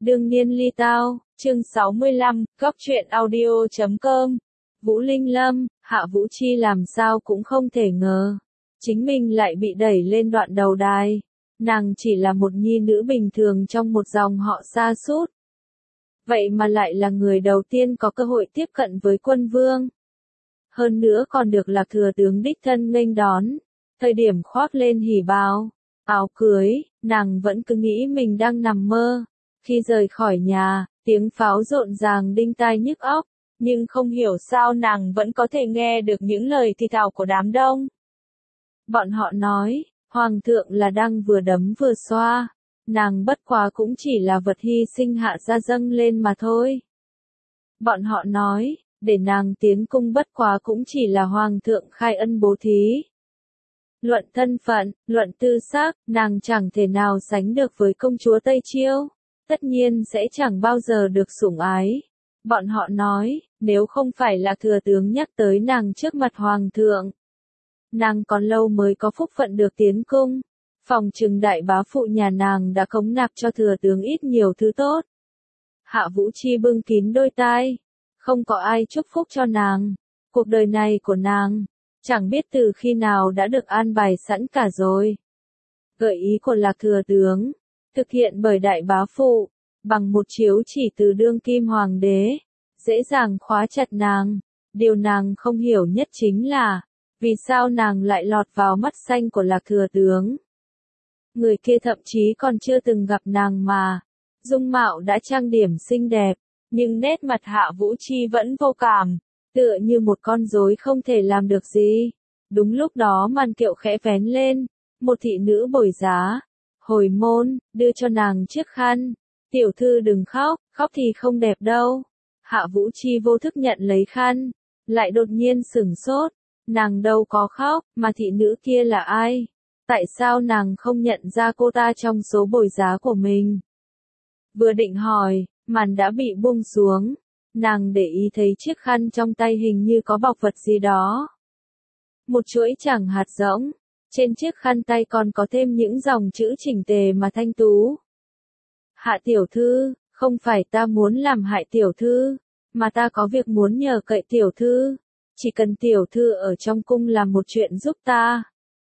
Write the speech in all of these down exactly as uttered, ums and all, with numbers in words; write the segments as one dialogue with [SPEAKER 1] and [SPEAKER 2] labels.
[SPEAKER 1] Đương nhiên ly tao, chương sáu mươi lăm, góc truyện audio chấm com. Vũ Linh Lâm, Hạ Vũ Chi làm sao cũng không thể ngờ. Chính mình lại bị đẩy lên đoạn đầu đài. Nàng chỉ là một nhi nữ bình thường trong một dòng họ sa sút. Vậy mà lại là người đầu tiên có cơ hội tiếp cận với quân vương. Hơn nữa còn được Lạc Thừa tướng đích thân nghênh đón. Thời điểm khoác lên hỉ bào, áo cưới, nàng vẫn cứ nghĩ mình đang nằm mơ. Khi rời khỏi nhà, tiếng pháo rộn ràng đinh tai nhức óc, nhưng không hiểu sao nàng vẫn có thể nghe được những lời thì thào của đám đông. Bọn họ nói, Hoàng thượng là đang vừa đấm vừa xoa, nàng bất quá cũng chỉ là vật hy sinh hạ ra dâng lên mà thôi. Bọn họ nói, để nàng tiến cung bất quá cũng chỉ là Hoàng thượng khai ân bố thí. Luận thân phận, luận tư sắc, nàng chẳng thể nào sánh được với công chúa Tây Chiêu. Tất nhiên sẽ chẳng bao giờ được sủng ái. Bọn họ nói, nếu không phải là thừa tướng nhắc tới nàng trước mặt hoàng thượng, nàng còn lâu mới có phúc phận được tiến cung. Phòng trừng đại bá phụ nhà nàng đã cống nạp cho thừa tướng ít nhiều thứ tốt. Hạ Vũ Chi bưng kín đôi tai, không có ai chúc phúc cho nàng. Cuộc đời này của nàng, chẳng biết từ khi nào đã được an bài sẵn cả rồi. Gợi ý của Lạc Thừa tướng, thực hiện bởi đại bá phụ, bằng một chiếu chỉ từ đương kim hoàng đế, dễ dàng khóa chặt nàng. Điều nàng không hiểu nhất chính là, vì sao nàng lại lọt vào mắt xanh của Lạc Thừa tướng. Người kia thậm chí còn chưa từng gặp nàng mà, dung mạo đã trang điểm xinh đẹp, nhưng nét mặt Hạ Vũ Chi vẫn vô cảm, tựa như một con rối không thể làm được gì. Đúng lúc đó màn kiệu khẽ vén lên, một thị nữ bồi giá, hồi môn, đưa cho nàng chiếc khăn. Tiểu thư đừng khóc, khóc thì không đẹp đâu. Hạ Vũ Chi vô thức nhận lấy khăn, lại đột nhiên sửng sốt. Nàng đâu có khóc, mà thị nữ kia là ai? Tại sao nàng không nhận ra cô ta trong số bồi giá của mình? Vừa định hỏi, màn đã bị buông xuống. Nàng để ý thấy chiếc khăn trong tay hình như có bọc vật gì đó. Một chuỗi chẳng hạt rỗng. Trên chiếc khăn tay còn có thêm những dòng chữ chỉnh tề mà thanh tú. Hạ tiểu thư, không phải ta muốn làm hại tiểu thư, mà ta có việc muốn nhờ cậy tiểu thư. Chỉ cần tiểu thư ở trong cung làm một chuyện giúp ta,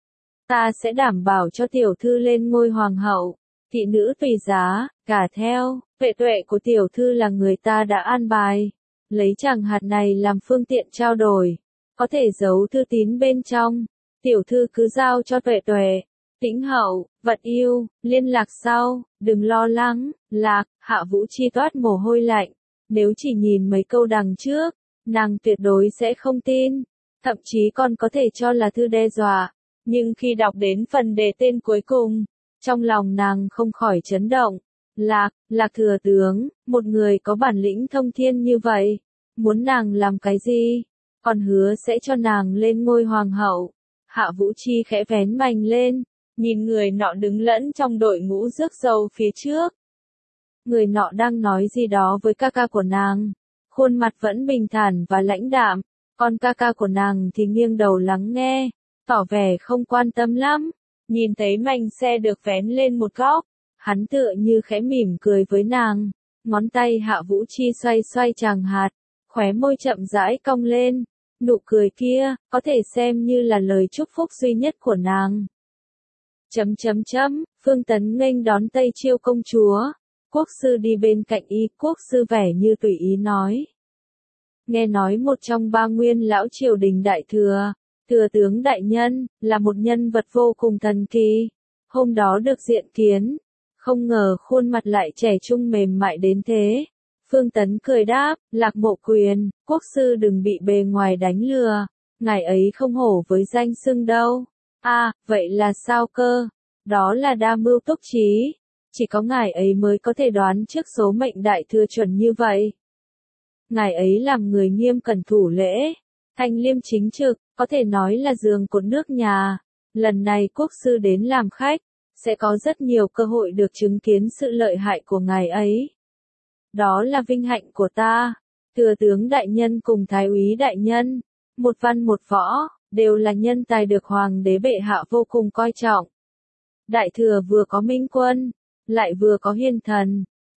[SPEAKER 1] ta sẽ đảm bảo cho tiểu thư lên ngôi hoàng hậu. Thị nữ tùy giá, cả theo, vệ tuệ của tiểu thư là người ta đã an bài. Lấy chàng hạt này làm phương tiện trao đổi, có thể giấu thư tín bên trong. Tiểu thư cứ giao cho tuệ tuệ. Tĩnh hậu, vật yêu, liên lạc sau, đừng lo lắng. Lạc, Hạ Vũ Chi toát mồ hôi lạnh. Nếu chỉ nhìn mấy câu đằng trước, nàng tuyệt đối sẽ không tin, thậm chí còn có thể cho là thư đe dọa. Nhưng khi đọc đến phần đề tên cuối cùng, trong lòng nàng không khỏi chấn động. Lạc, Lạc Thừa tướng, một người có bản lĩnh thông thiên như vậy, muốn nàng làm cái gì? Còn hứa sẽ cho nàng lên ngôi hoàng hậu. Hạ Vũ Chi khẽ vén mành lên, nhìn người nọ đứng lẫn trong đội ngũ rước dâu phía trước. Người nọ đang nói gì đó với ca ca của nàng, khuôn mặt vẫn bình thản và lãnh đạm, còn ca ca của nàng thì nghiêng đầu lắng nghe, tỏ vẻ không quan tâm lắm. Nhìn thấy mành xe được vén lên một góc, hắn tựa như khẽ mỉm cười với nàng, ngón tay Hạ Vũ Chi xoay xoay chàng hạt, khóe môi chậm rãi cong lên. Nụ cười kia, có thể xem như là lời chúc phúc duy nhất của nàng. Chấm chấm chấm, Phương Tấn nghênh đón Tây Chiêu công chúa. Quốc sư đi bên cạnh y, quốc sư vẻ như tùy ý nói. Nghe nói một trong ba nguyên lão triều đình đại thừa, thừa tướng đại nhân, là một nhân vật vô cùng thần kỳ. Hôm đó được diện kiến, không ngờ khuôn mặt lại trẻ trung mềm mại đến thế. Phương Tấn cười đáp, Lạc Mộ Quyền, quốc sư đừng bị bề ngoài đánh lừa, ngài ấy không hổ với danh xưng đâu. À, vậy là sao cơ? Đó là đa mưu túc trí, chỉ có ngài ấy mới có thể đoán trước số mệnh đại thừa chuẩn như vậy. Ngài ấy làm người nghiêm cẩn thủ lễ, thanh liêm chính trực, có thể nói là giường cột nước nhà. Lần này quốc sư đến làm khách, sẽ có rất nhiều cơ hội được chứng kiến sự lợi hại của ngài ấy. Đó là vinh hạnh của ta. Thừa tướng đại nhân cùng thái úy đại nhân, một văn một võ, đều là nhân tài được hoàng đế bệ hạ vô cùng coi trọng. Đại thừa vừa có minh quân, lại vừa có hiền thần,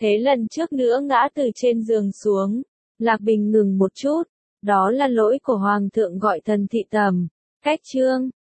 [SPEAKER 1] Thế lần trước nữa ngã từ trên giường xuống. Lạc Bình ngừng một chút. Đó là lỗi của Hoàng thượng gọi thần thị tẩm. Cách chương.